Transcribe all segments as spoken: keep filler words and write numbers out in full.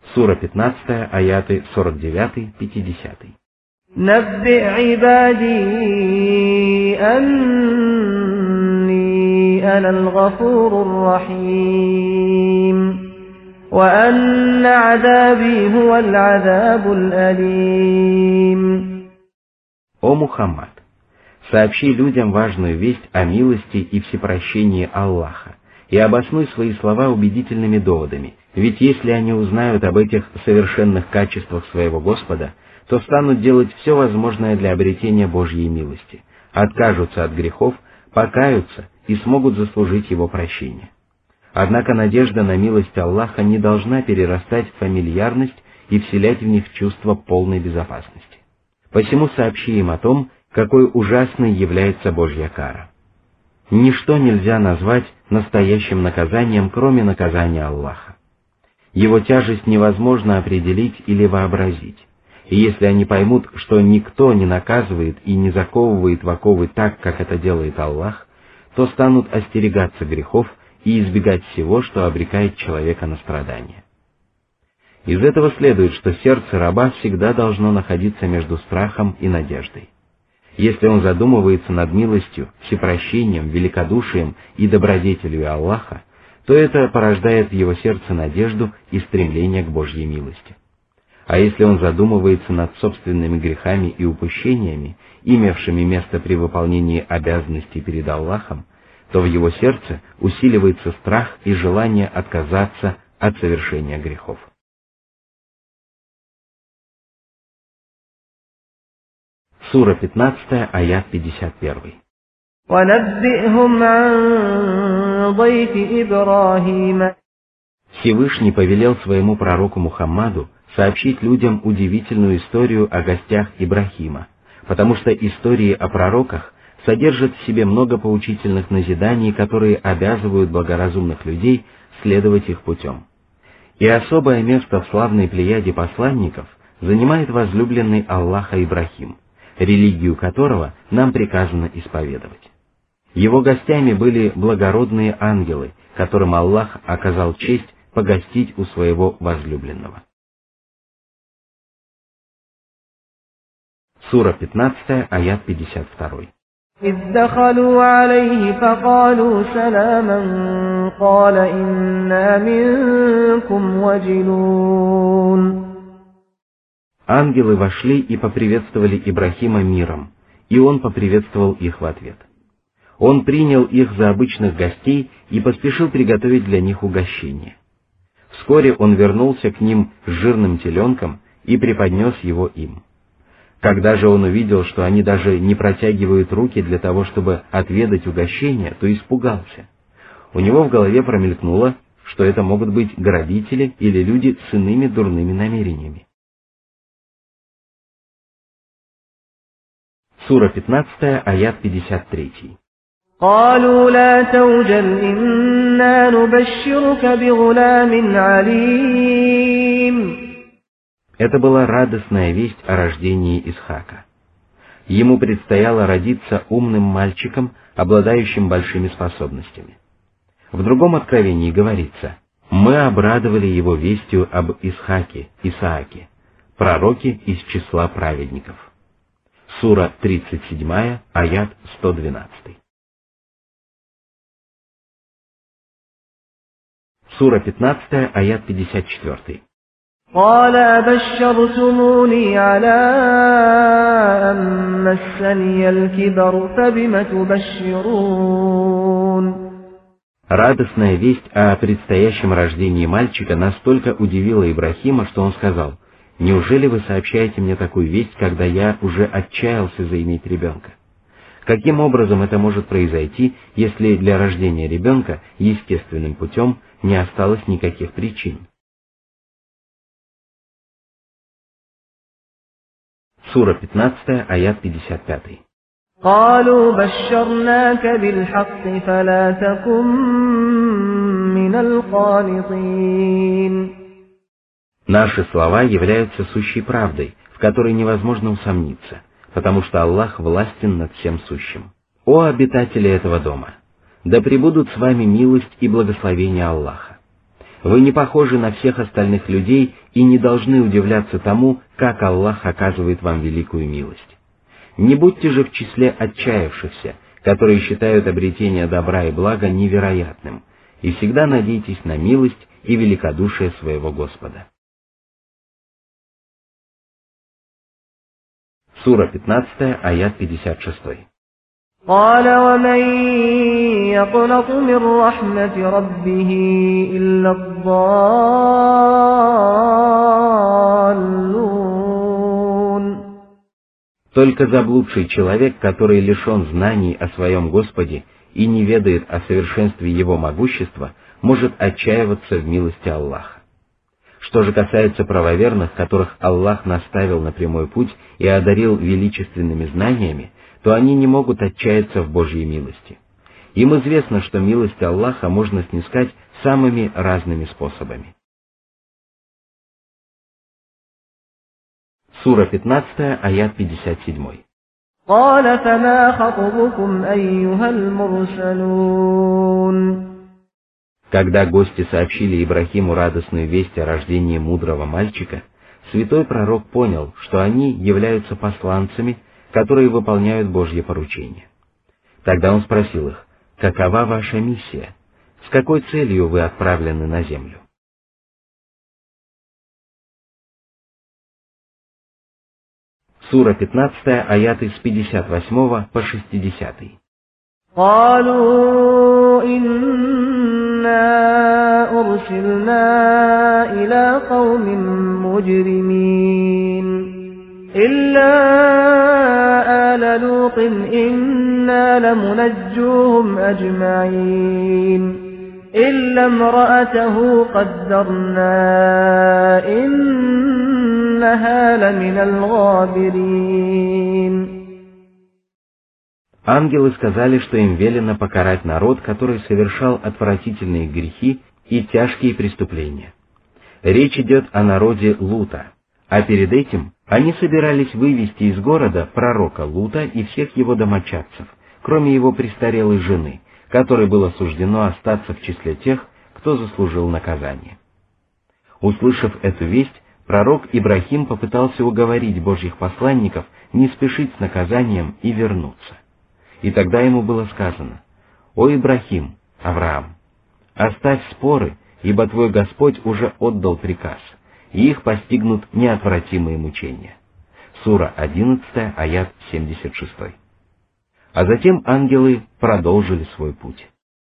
Сура пятнадцатая, аяты сорок девять пятьдесят. نبئ عبادي أني أنا الغفور الرحيم وأن عذابي هو العذاب الأليم. О Мухаммад, сообщи людям важную весть о милости и всепрощении Аллаха, и обоснуй свои слова убедительными доводами, ведь если они узнают об этих совершенных качествах своего Господа, то станут делать все возможное для обретения Божьей милости, откажутся от грехов, покаются и смогут заслужить Его прощение. Однако надежда на милость Аллаха не должна перерастать в фамильярность и вселять в них чувство полной безопасности. Посему сообщи им о том, какой ужасной является Божья кара. Ничто нельзя назвать настоящим наказанием, кроме наказания Аллаха. Его тяжесть невозможно определить или вообразить. И если они поймут, что никто не наказывает и не заковывает в оковы так, как это делает Аллах, то станут остерегаться грехов и избегать всего, что обрекает человека на страдания. Из этого следует, что сердце раба всегда должно находиться между страхом и надеждой. Если он задумывается над милостью, всепрощением, великодушием и добродетелью Аллаха, то это порождает в его сердце надежду и стремление к Божьей милости. А если он задумывается над собственными грехами и упущениями, имевшими место при выполнении обязанностей перед Аллахом, то в его сердце усиливается страх и желание отказаться от совершения грехов. Сура пятнадцатая, аят пятьдесят один. وَنَبِّئْهُمْ عَنْ ضَيْفِ إِبْرَاهِيمَ. Всевышний повелел своему пророку Мухаммаду сообщить людям удивительную историю о гостях Ибрахима, потому что истории о пророках содержат в себе много поучительных назиданий, которые обязывают благоразумных людей следовать их путем. И особое место в славной плеяде посланников занимает возлюбленный Аллаха Ибрахим, религию которого нам приказано исповедовать. Его гостями были благородные ангелы, которым Аллах оказал честь погостить у своего возлюбленного. Сура пятнадцатая, аят пятьдесят два. إذ دخلوا عليه فقالوا سلاما قال إنا منكم وجلون. Ангелы вошли и поприветствовали Ибрахима миром, и он поприветствовал их в ответ. Он принял их за обычных гостей и поспешил приготовить для них угощение. Вскоре он вернулся к ним с жирным теленком и преподнес его им. Когда же он увидел, что они даже не протягивают руки для того, чтобы отведать угощение, то испугался. У него в голове промелькнуло, что это могут быть грабители или люди с иными дурными намерениями. Сура пятнадцатая, аят пятьдесят три. قالوا لا توجل إنا نبشرك بغلام عليم. Это была радостная весть о рождении Исхака. Ему предстояло родиться умным мальчиком, обладающим большими способностями. В другом откровении говорится: «Мы обрадовали его вестью об Исхаке, Исааке, пророке из числа праведников». Сура тридцать семь, аят сто двенадцать. Сура пятнадцатая, аят пятьдесят четыре. قال أبشرتموني على أن مسني الكبر فبم تبشرون. Радостная весть о предстоящем рождении мальчика настолько удивила Ибрахима, что он сказал: «Неужели вы сообщаете мне такую весть, когда я уже отчаялся заиметь ребенка? Каким образом это может произойти, если для рождения ребенка естественным путем не осталось никаких причин?» Сура пятнадцатая, аят пятьдесят пять. قالوا بشرناك بالحق فلا تكن من القانطين. Наши слова являются сущей правдой, в которой невозможно усомниться, потому что Аллах властен над всем сущим. О обитатели этого дома! Да пребудут с вами милость и благословение Аллаха! Вы не похожи на всех остальных людей и не должны удивляться тому, как Аллах оказывает вам великую милость. Не будьте же в числе отчаявшихся, которые считают обретение добра и блага невероятным, и всегда надейтесь на милость и великодушие своего Господа. Сура пятнадцатая, аят пятьдесят шесть. قال ومن يقنط من رحمة ربه إلا الضالون. Только заблудший человек, который лишен знаний о своем Господе и не ведает о совершенстве Его могущества, может отчаиваться в милости Аллаха. Что же касается правоверных, которых Аллах наставил на прямой путь и одарил величественными знаниями, то они не могут отчаяться в Божьей милости. Им известно, что милость Аллаха можно снискать самыми разными способами. Сура пятнадцатая, аят пятьдесят семь. قال فما خطبكم أيها المرسلون. Когда гости сообщили Ибрахиму радостную весть о рождении мудрого мальчика, святой пророк понял, что они являются посланцами, которые выполняют Божье поручение. Тогда он спросил их: «Какова ваша миссия? С какой целью вы отправлены на землю?» Сура пятнадцатая, аяты с пятьдесят восьмого по шестидесятый. قالوا إنا أرسلنا إلى قوم مجرمين إلا آل لوط إنا لمنجوهم أجمعين إلا امرأته قدرنا إنها لمن الغابرين. Ангелы сказали, что им велено покарать народ, который совершал отвратительные грехи и тяжкие преступления. Речь идет о народе Лута, а перед этим они собирались вывести из города пророка Лута и всех его домочадцев, кроме его престарелой жены, которой было суждено остаться в числе тех, кто заслужил наказание. Услышав эту весть, пророк Ибрахим попытался уговорить Божьих посланников не спешить с наказанием и вернуться. И тогда ему было сказано: «О Ибрахим, Авраам, оставь споры, ибо твой Господь уже отдал приказ, и их постигнут неотвратимые мучения». Сура одиннадцатая, аят семьдесят шесть. А затем ангелы продолжили свой путь.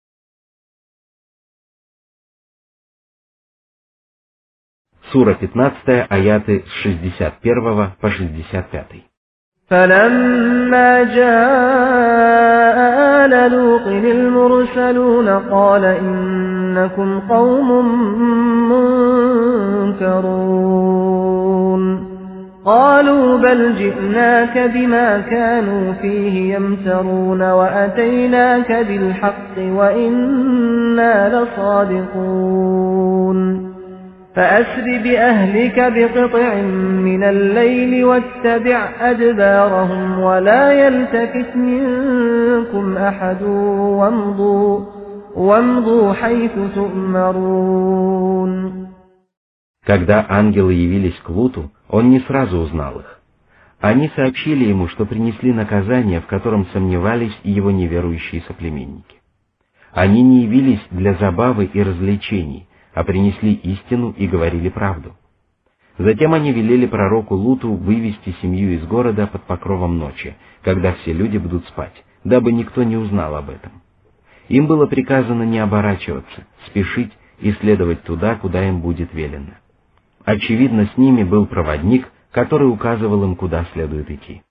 Сура пятнадцатая, аяты с шестьдесят первого по шестьдесят пятый. فلما جاء آل لوط المرسلون قال إنكم قوم منكرون قالوا بل جئناك بما كانوا فيه يمترون وأتيناك بالحق وإنا لصادقون فأسر بأهلك بقطع من الليل واتبع أدبارهم ولا يلتفت منكم أحد وامضوا, وامضوا حيث تؤمرون. Когда ангелы явились к Луту, он не сразу узнал их. Они сообщили ему, что принесли наказание, в котором сомневались и его неверующие соплеменники. Они не явились для забавы и развлечений, а принесли истину и говорили правду. Затем они велели пророку Луту вывести семью из города под покровом ночи, когда все люди будут спать, дабы никто не узнал об этом. Им было приказано не оборачиваться, спешить и следовать туда, куда им будет велено. Очевидно, с ними был проводник, который указывал им, куда следует идти.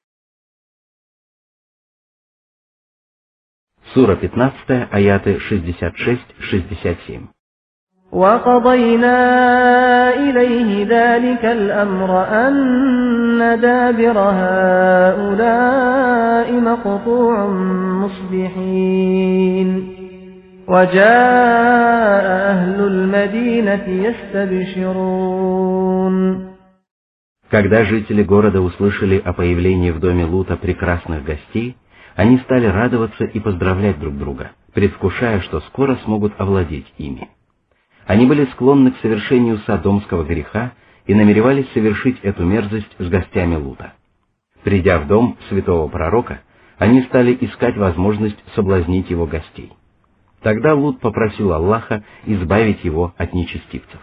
Сура пятнадцатая, аяты шестьдесят шесть шестьдесят семь. وَقَضَيْنَا إِلَيْهِ ذَلِكَ الْأَمْرَ أَنَّ دَابِرَ هَؤُلَاءِ مَقْطُوعٌ مُصْبِحِينَ وَجَاءَ أَهْلُ الْمَدِينَةِ يَسْتَبْشِرُونَ. Когда жители города услышали о появлении в доме Лута прекрасных гостей, они стали радоваться и поздравлять друг друга, предвкушая, что скоро смогут овладеть ими. Они были склонны к совершению содомского греха и намеревались совершить эту мерзость с гостями Лута. Придя в дом святого пророка, они стали искать возможность соблазнить его гостей. Тогда Лут попросил Аллаха избавить его от нечестивцев.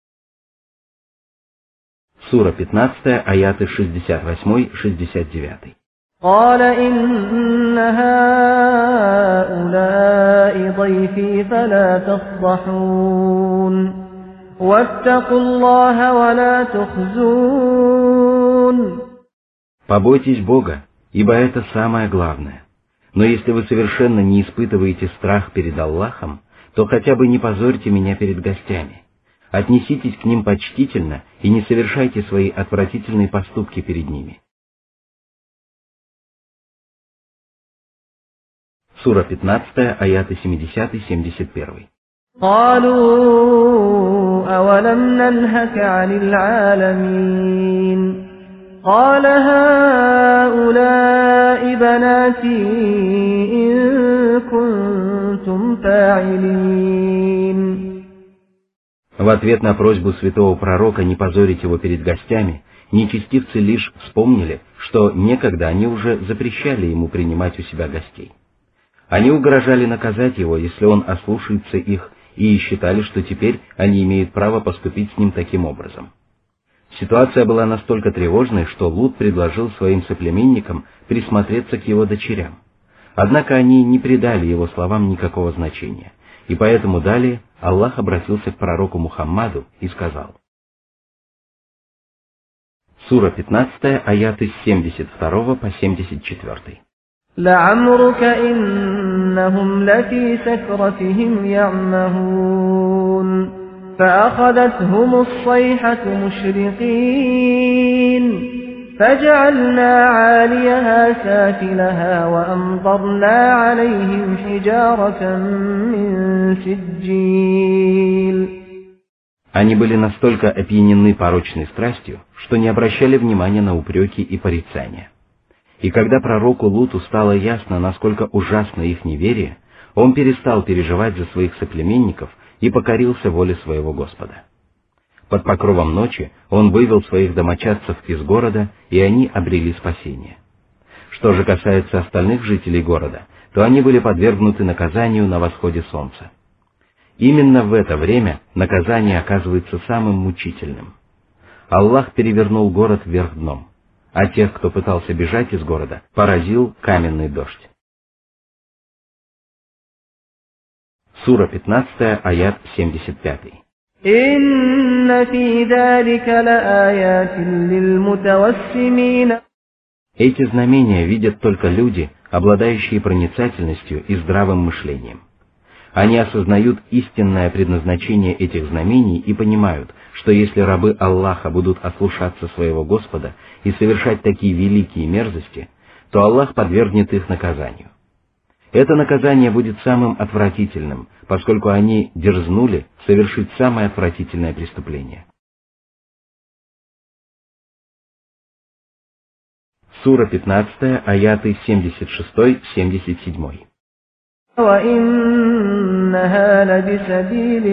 Сура пятнадцатая, аяты шестьдесят восемь — шестьдесят девять. قال إن هؤلاء ضيفي فلا تفضحون واتقوا الله ولا تخزون. Побойтесь Бога, ибо это самое главное. Но если вы совершенно не испытываете страх перед Аллахом, то хотя бы не позорьте меня перед гостями. Отнеситесь к ним почтительно и не совершайте свои отвратительные поступки перед ними. Сура пятнадцатая, аяты семьдесят — семьдесят один. قالوا أولم ننهك عن العالمين قال هؤلاء بناتي إن كنتم فاعلين. В ответ на просьбу святого пророка не позорить его перед гостями, нечестивцы лишь вспомнили, что некогда они уже запрещали ему принимать у себя гостей. Они угрожали наказать его, если он ослушается их, и считали, что теперь они имеют право поступить с ним таким образом. Ситуация была настолько тревожной, что Лут предложил своим соплеменникам присмотреться к его дочерям. Однако они не придали его словам никакого значения, и поэтому далее Аллах обратился к пророку Мухаммаду и сказал. Сура пятнадцатая, аяты с семьдесят два по семьдесят четыре. لعمرك إنهم لفي سكرتهم يعمهون فأخذتهم الصيحة مشرقين فجعلنا عاليها سافلها وأمطرنا عليهم حجارة من سجيل. Они были настолько опьянены порочной страстью, что не обращали внимания на упреки и порицания. И когда пророку Луту стало ясно, насколько ужасно их неверие, он перестал переживать за своих соплеменников и покорился воле своего Господа. Под покровом ночи он вывел своих домочадцев из города, и они обрели спасение. Что же касается остальных жителей города, то они были подвергнуты наказанию на восходе солнца. Именно в это время наказание оказывается самым мучительным. Аллах перевернул город вверх дном, а тех, кто пытался бежать из города, поразил каменный дождь. Сура пятнадцатая, аят семьдесят пять. إن في ذلك لآيات للمتوسمين. Эти знамения видят только люди, обладающие проницательностью и здравым мышлением. Они осознают истинное предназначение этих знамений и понимают, что если рабы Аллаха будут ослушаться своего Господа и совершать такие великие мерзости, то Аллах подвергнет их наказанию. Это наказание будет самым отвратительным, поскольку они дерзнули совершить самое отвратительное преступление. Сура пятнадцатая, аяты семьдесят шесть — семьдесят семь. وَإِنَّهَا لَبِسَبِيلٍ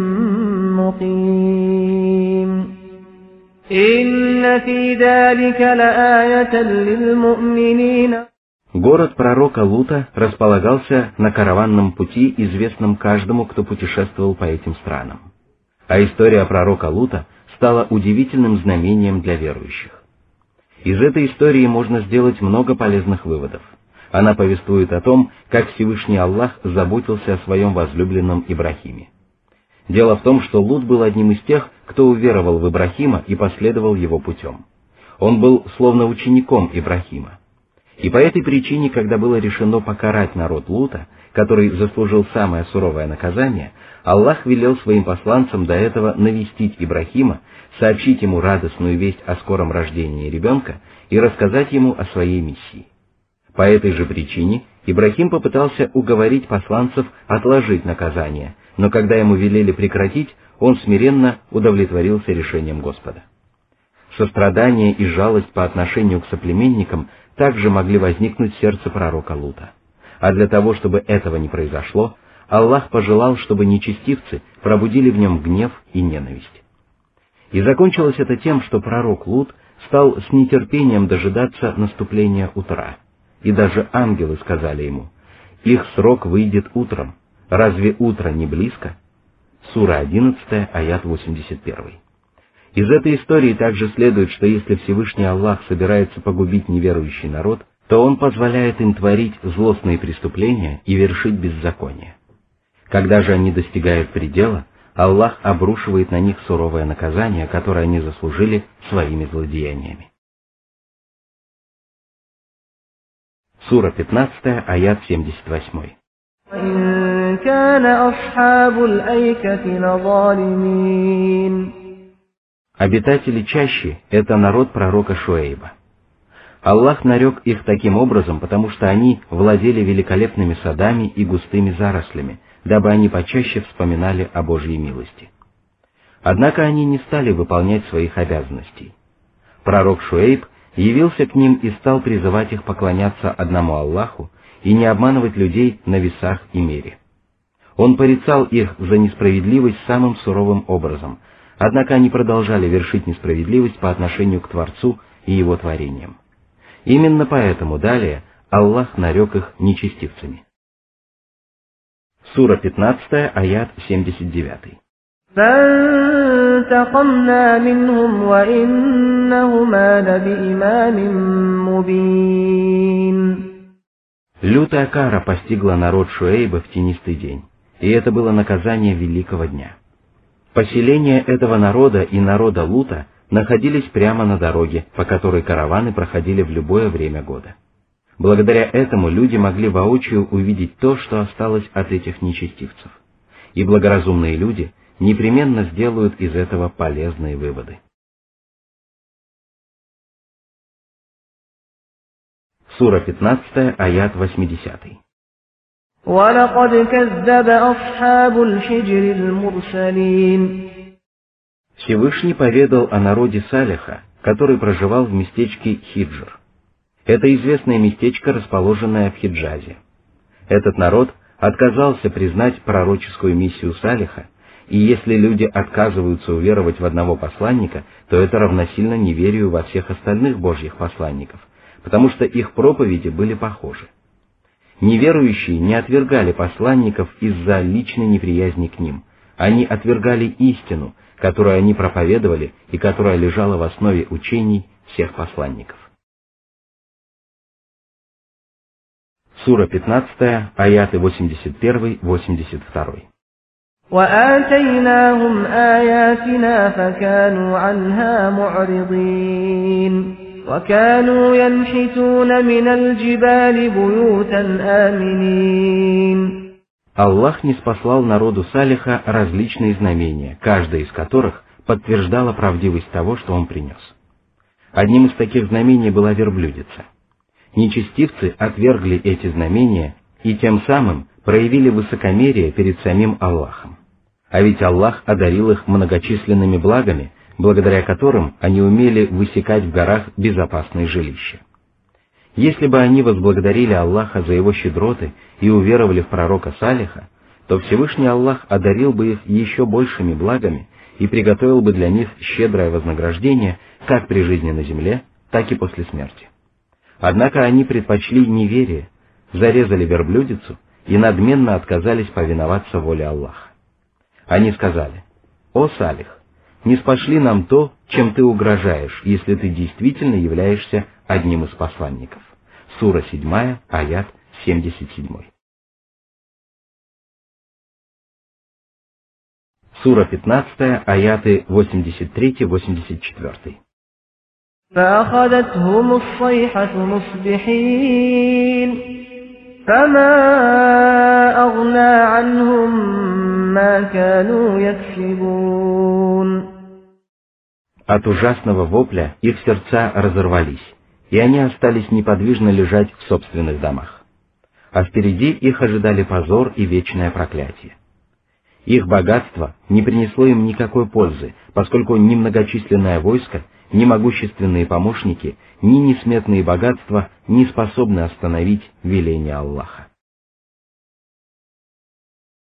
مُقِيمٍ إِنَّ فِي ذَلِكَ لَآيَةً لِلْمُؤْمِنِينَ. Город пророка Лута располагался на караванном пути, известном каждому, кто путешествовал по этим странам. А история пророка Лута стала удивительным знамением для верующих. Из этой истории можно сделать много полезных выводов. Она повествует о том, как Всевышний Аллах заботился о своем возлюбленном Ибрахиме. Дело в том, что Лут был одним из тех, кто уверовал в Ибрахима и последовал его путем. Он был словно учеником Ибрахима. И по этой причине, когда было решено покарать народ Лута, который заслужил самое суровое наказание, Аллах велел своим посланцам до этого навестить Ибрахима, сообщить ему радостную весть о скором рождении ребенка и рассказать ему о своей миссии. По этой же причине Ибрахим попытался уговорить посланцев отложить наказание, но когда ему велели прекратить, он смиренно удовлетворился решением Господа. Сострадание и жалость по отношению к соплеменникам также могли возникнуть в сердце пророка Лута. А для того, чтобы этого не произошло, Аллах пожелал, чтобы нечестивцы пробудили в нем гнев и ненависть. И закончилось это тем, что пророк Лут стал с нетерпением дожидаться наступления утра. И даже ангелы сказали ему: «Их срок выйдет утром. Разве утро не близко?» Сура одиннадцатая, аят восемьдесят один. Из этой истории также следует, что если Всевышний Аллах собирается погубить неверующий народ, то Он позволяет им творить злостные преступления и вершить беззаконие. Когда же они достигают предела, Аллах обрушивает на них суровое наказание, которое они заслужили своими злодеяниями. Сура пятнадцатая, аят семьдесят восемь. إن كان أصحاب الأيكة لظالمين. Обитатели чащи — это народ пророка Шуэйба. Аллах нарек их таким образом, потому что они владели великолепными садами и густыми зарослями, дабы они почаще вспоминали о Божьей милости. Однако они не стали выполнять своих обязанностей. Пророк Шуэйб явился к ним и стал призывать их поклоняться одному Аллаху и не обманывать людей на весах и мере. Он порицал их за несправедливость самым суровым образом, однако они продолжали вершить несправедливость по отношению к Творцу и Его творениям. Именно поэтому далее Аллах нарек их нечестивцами. Сура пятнадцатая, аят семьдесят девять. فانتقمنا منهم وإنهما لبإمام مبين. Лютая кара постигла народ Шуэйба в тенистый день, и это было наказание великого дня. Поселения этого народа и народа Лута находились прямо на дороге, по которой караваны проходили в любое время года. Благодаря этому люди могли воочию увидеть то, что осталось от этих нечестивцев. И благоразумные люди непременно сделают из этого полезные выводы. Сура пятнадцатая, аят восьмидесятый. وَلَقَدْ كَذَّبَ أَصْحَابُ الْحِجْرِ الْمُرْسَلِينَ. Всевышний поведал о народе Салиха, который проживал в местечке Хиджр. Это известное местечко, расположенное в Хиджазе. Этот народ отказался признать пророческую миссию Салиха, и если люди отказываются уверовать в одного посланника, то это равносильно неверию во всех остальных божьих посланников, потому что их проповеди были похожи. Неверующие не отвергали посланников из-за личной неприязни к ним, они отвергали истину, которую они проповедовали и которая лежала в основе учений всех посланников. Сура пятнадцатая, аяты восемьдесят один — восемьдесят два. وَآتَيْنَاهُمْ آيَاتِنَا فَكَانُوا عَنْهَا مُعْرِضِينَ وَكَانُوا يَنْحِتُونَ مِنَ الْجِبَالِ بُيُوتًا آمِنِينَ. Аллах ниспослал народу Салиха различные знамения, каждое из которых подтверждало правдивость того, что он принес. Одним из таких знамений была верблюдица. Нечестивцы отвергли эти знамения и тем самым проявили высокомерие перед самим Аллахом. А ведь Аллах одарил их многочисленными благами, благодаря которым они умели высекать в горах безопасные жилища. Если бы они возблагодарили Аллаха за его щедроты и уверовали в пророка Салиха, то Всевышний Аллах одарил бы их еще большими благами и приготовил бы для них щедрое вознаграждение как при жизни на земле, так и после смерти. Однако они предпочли неверие, зарезали верблюдицу и надменно отказались повиноваться воле Аллаха. Они сказали: «О Салих, не спошли нам то, чем ты угрожаешь, если ты действительно являешься одним из посланников». Сура седьмая, аят семьдесят семь. Сура пятнадцатая, аяты восемьдесят три — восемьдесят четыре. فأخذتهم الصيحة مصبحين فما أغنى عنهم ما كانوا يكسبون. От ужасного вопля их сердца разорвались, и они остались неподвижно лежать в собственных домах. А впереди их ожидали позор и вечное проклятие. Их богатство не принесло им никакой пользы, поскольку ни многочисленное войско, ни могущественные помощники, ни несметные богатства не способны остановить веление Аллаха.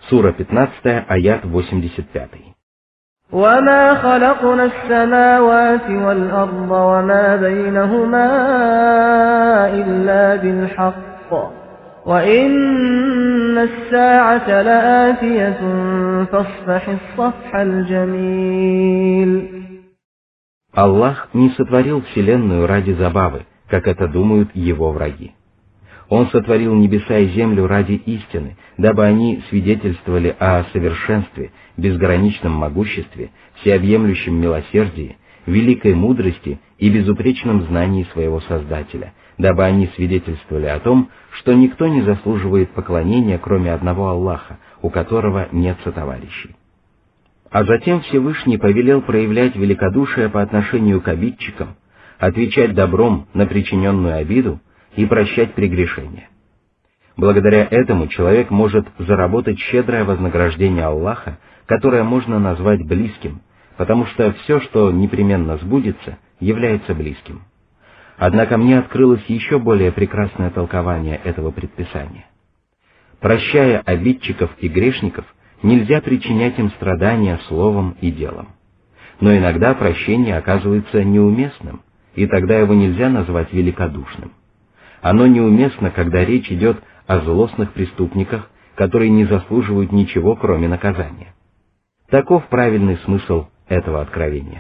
Сура пятнадцатая, аят восемьдесят пятый. وَمَا خَلَقْنَا السَّمَاوَاتِ وَالْأَرْضَ وَمَا بَيْنَهُمَا إِلَّا بِالْحَقِّ وَإِنَّ السَّاعَةَ لَآتِيَةٌ فَاصْفَحِ الصَّفْحَ الْجَمِيلَ. Аллах не сотворил вселенную ради забавы, как это думают его враги. Он сотворил небеса и землю ради истины, дабы они свидетельствовали о совершенстве, безграничном могуществе, всеобъемлющем милосердии, великой мудрости и безупречном знании своего Создателя, дабы они свидетельствовали о том, что никто не заслуживает поклонения, кроме одного Аллаха, у которого нет сотоварищей. А затем Всевышний повелел проявлять великодушие по отношению к обидчикам, отвечать добром на причиненную обиду и прощать прегрешения. Благодаря этому человек может заработать щедрое вознаграждение Аллаха, которое можно назвать близким, потому что все, что непременно сбудется, является близким. Однако мне открылось еще более прекрасное толкование этого предписания. Прощая обидчиков и грешников, нельзя причинять им страдания словом и делом. Но иногда прощение оказывается неуместным, и тогда его нельзя назвать великодушным. Оно неуместно, когда речь идет о злостных преступниках, которые не заслуживают ничего, кроме наказания. Таков правильный смысл этого откровения.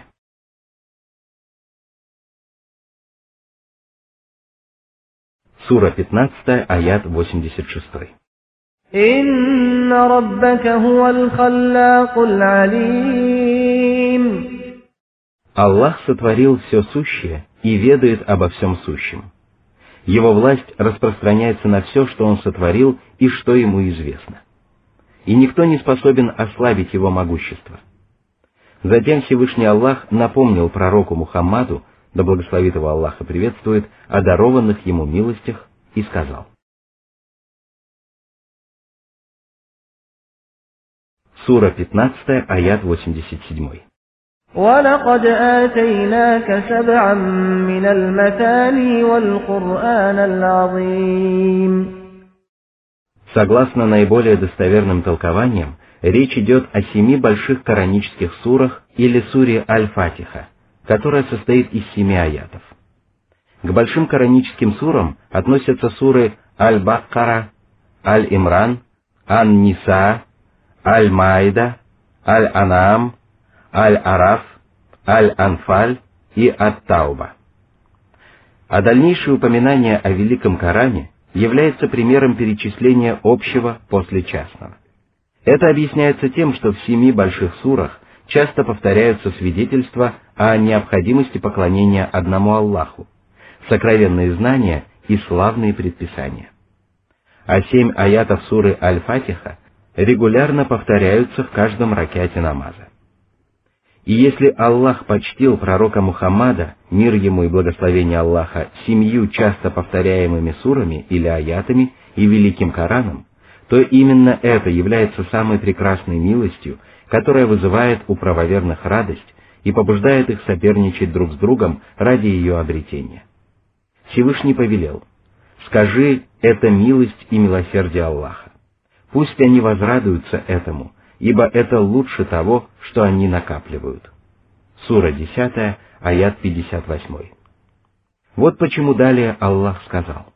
Сура пятнадцатая, аят восемьдесят шестой. «Инна раббака хувал халлакул алим». Аллах сотворил все сущее и ведает обо всем сущем. Его власть распространяется на все, что Он сотворил и что Ему известно. И никто не способен ослабить Его могущество. Затем Всевышний Аллах напомнил пророку Мухаммаду, да благословит его Аллах и приветствует, о дарованных Ему милостях и сказал. Сура пятнадцатая, аят восемьдесят седьмой. وَلَقَدْ آتَيْنَاكَ سَبْعًا مِنَ الْمَثَانِي وَالْقُرْآنَ الْعَظِيمَ. Согласно наиболее достоверным толкованиям, речь идет о семи больших коранических сурах или суре Аль-Фатиха, которая состоит из семи аятов. К большим кораническим сурам относятся суры Аль-Баккара, Аль-Имран, Ан-Ниса, Аль-Маида, Аль-Анам, Аль-Араф, Аль-Анфаль и Ат-Тауба. А дальнейшее упоминание о Великом Коране является примером перечисления общего после частного. Это объясняется тем, что в семи больших сурах часто повторяются свидетельства о необходимости поклонения одному Аллаху, сокровенные знания и славные предписания. А семь аятов суры Аль-Фатиха регулярно повторяются в каждом ракате намаза. И если Аллах почтил пророка Мухаммада, мир ему и благословение Аллаха, семью часто повторяемыми сурами или аятами и Великим Кораном, то именно это является самой прекрасной милостью, которая вызывает у правоверных радость и побуждает их соперничать друг с другом ради ее обретения. Всевышний повелел: «Скажи, это милость и милосердие Аллаха. Пусть они возрадуются этому, ибо это лучше того, что они накапливают». Сура десятая, аят пятьдесят восемь. Вот почему далее Аллах сказал.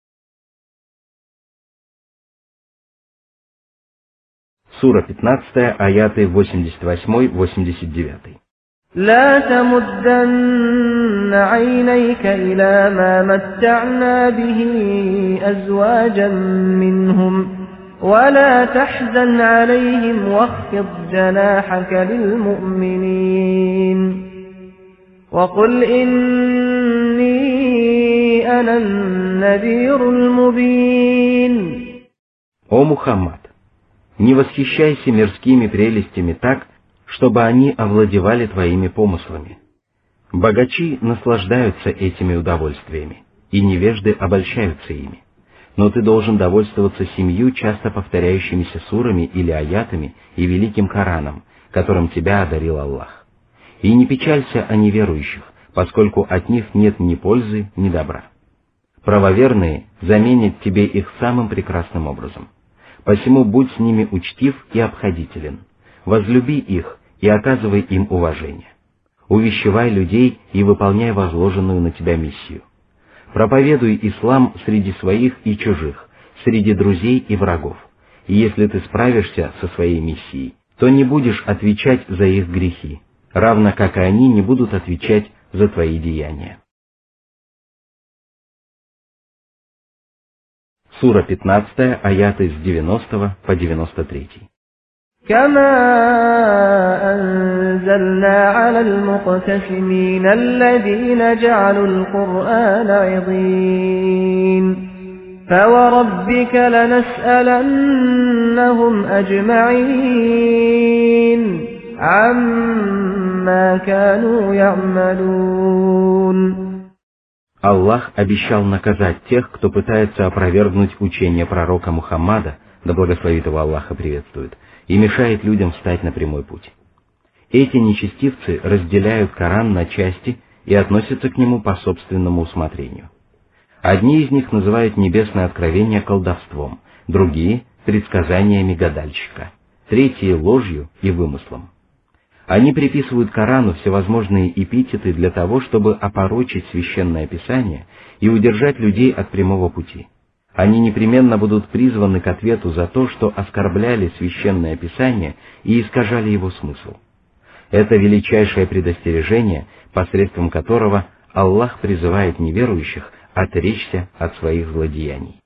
Сура пятнадцатая, аяты восемьдесят восемь — восемьдесят девять. لا تمدن عينيك إلى ما متعنا به أزواجا منهم ولا تحزن عليهم واخفض جناحك للمؤمنين وقل إني أنا النذير المبين. О Мухаммад, не восхищайся мирскими прелестями так, чтобы они овладевали твоими помыслами. Богачи наслаждаются этими удовольствиями, и невежды обольщаются ими. Но ты должен довольствоваться семью часто повторяющимися сурами или аятами и Великим Кораном, которым тебя одарил Аллах. И не печалься о неверующих, поскольку от них нет ни пользы, ни добра. Правоверные заменят тебе их самым прекрасным образом. Посему будь с ними учтив и обходителен. Возлюби их и оказывай им уважение. Увещевай людей и выполняй возложенную на тебя миссию. Проповедуй ислам среди своих и чужих, среди друзей и врагов. И если ты справишься со своей миссией, то не будешь отвечать за их грехи, равно как и они не будут отвечать за твои деяния. Сура пятнадцатая, аяты с девяностого по девяносто третий. كما أنزلنا على المقتسمين الذين جعلوا القرآن عضين فوربك لنسألنهم أجمعين عما كانوا يعملون. Аллах обещал наказать тех, кто пытается опровергнуть учение пророка Мухаммада, да благословит его Аллах и приветствует, и мешает людям встать на прямой путь. Эти нечестивцы разделяют Коран на части и относятся к нему по собственному усмотрению. Одни из них называют небесное откровение колдовством, другие — предсказаниями гадальщика, третьи — ложью и вымыслом. Они приписывают Корану всевозможные эпитеты для того, чтобы опорочить священное писание и удержать людей от прямого пути. Они непременно будут призваны к ответу за то, что оскорбляли священное писание и искажали его смысл. Это величайшее предостережение, посредством которого Аллах призывает неверующих отречься от своих злодеяний.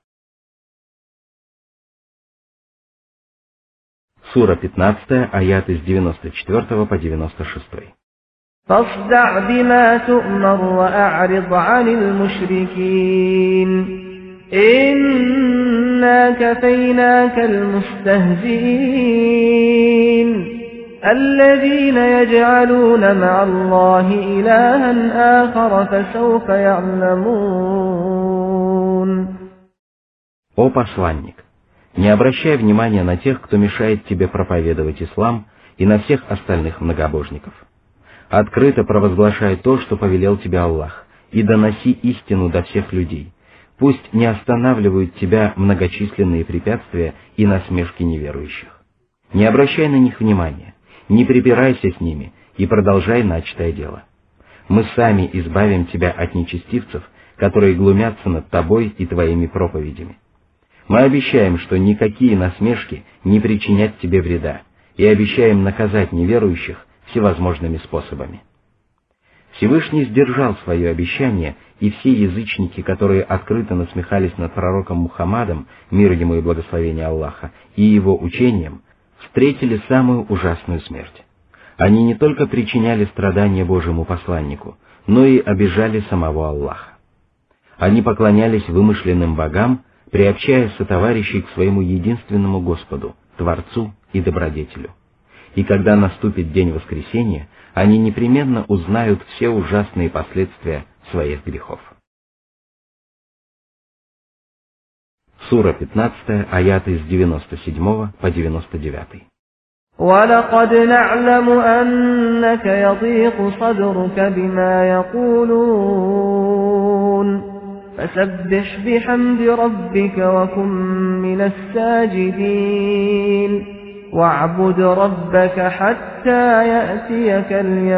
Сура пятнадцатая, аяты с девяносто четвёртого по девяносто шестой. فاصدع بما تؤمر وأعرض عن المشركين إنا كفيناك المستهزئين الذين يجعلون مع الله إلها آخر فسوف يعلمون. О посланник! Не обращай внимания на тех, кто мешает тебе проповедовать ислам, и на всех остальных многобожников. Открыто провозглашай то, что повелел тебе Аллах, и доноси истину до всех людей. Пусть не останавливают тебя многочисленные препятствия и насмешки неверующих. Не обращай на них внимания, не припирайся с ними и продолжай начатое дело. Мы сами избавим тебя от нечестивцев, которые глумятся над тобой и твоими проповедями. Мы обещаем, что никакие насмешки не причинят тебе вреда, и обещаем наказать неверующих всевозможными способами. Всевышний сдержал свое обещание, и все язычники, которые открыто насмехались над пророком Мухаммадом, мир ему и благословение Аллаха, и его учением, встретили самую ужасную смерть. Они не только причиняли страдания Божьему посланнику, но и обижали самого Аллаха. Они поклонялись вымышленным богам, приобщая сотоварищей к своему единственному Господу, Творцу и Добродетелю. И когда наступит день воскресения, они непременно узнают все ужасные последствия своих грехов. Сура пятнадцатая, аяты с девяносто седьмого по девяносто девятый. وَلَقَدْ نَعْلَمُ أَنَّكَ يَضِيقُ صَدْرُكَ بِمَا يَقُولُونَ فسبح بحمد ربك وكن من الساجدين واعبد ربك حتى يأتيك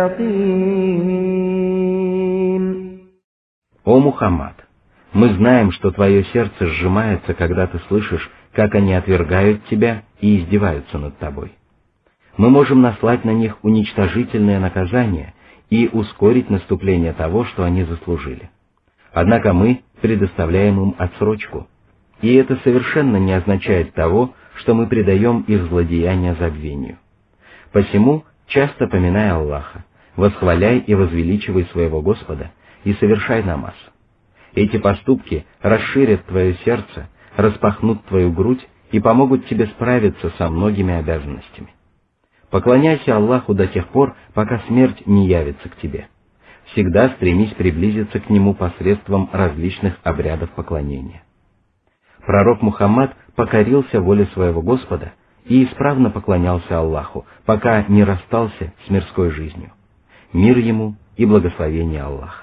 اليقين. О Мухаммад! Мы знаем, что твое сердце сжимается, когда ты слышишь, как они отвергают тебя и издеваются над тобой. Мы можем наслать на них уничтожительное наказание и ускорить наступление того, что они заслужили. Однако мы предоставляем им отсрочку, и это совершенно не означает того, что мы предаем их злодеяния забвению. Посему часто поминай Аллаха, восхваляй и возвеличивай своего Господа и совершай намаз. Эти поступки расширят твое сердце, распахнут твою грудь и помогут тебе справиться со многими обязанностями. Поклоняйся Аллаху до тех пор, пока смерть не явится к тебе. Всегда стремись приблизиться к Нему посредством различных обрядов поклонения. Пророк Мухаммад покорился воле своего Господа и исправно поклонялся Аллаху, пока не расстался с мирской жизнью. Мир ему и благословение Аллаха.